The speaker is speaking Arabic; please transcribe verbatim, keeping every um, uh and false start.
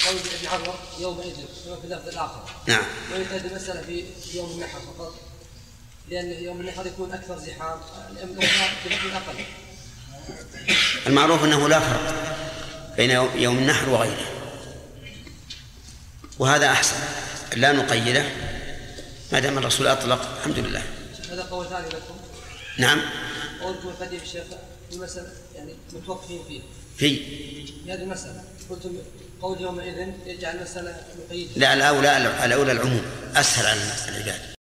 قول ابن عمر يومئذ في اللفظ الآخر. نعم. وينتهي المسألة في يوم النحر فقط، لأن يوم النحر يكون أكثر زحام، الأخرى بلفظ أقل. المعروف أنه لا فرق بين يوم النحر وغيره، وهذا أحسن لا نقيده ما دام الرسول أطلق. الحمد لله. هذا قول ثاني لكم. نعم. قولكم القديم الشيخ المسألة يعني متوقفين فيه في في هذه المسألة، قلتم قول يومئذ يجعل المسألة مقيدة. لا، الأولى الأولى العموم أسهل على العباد.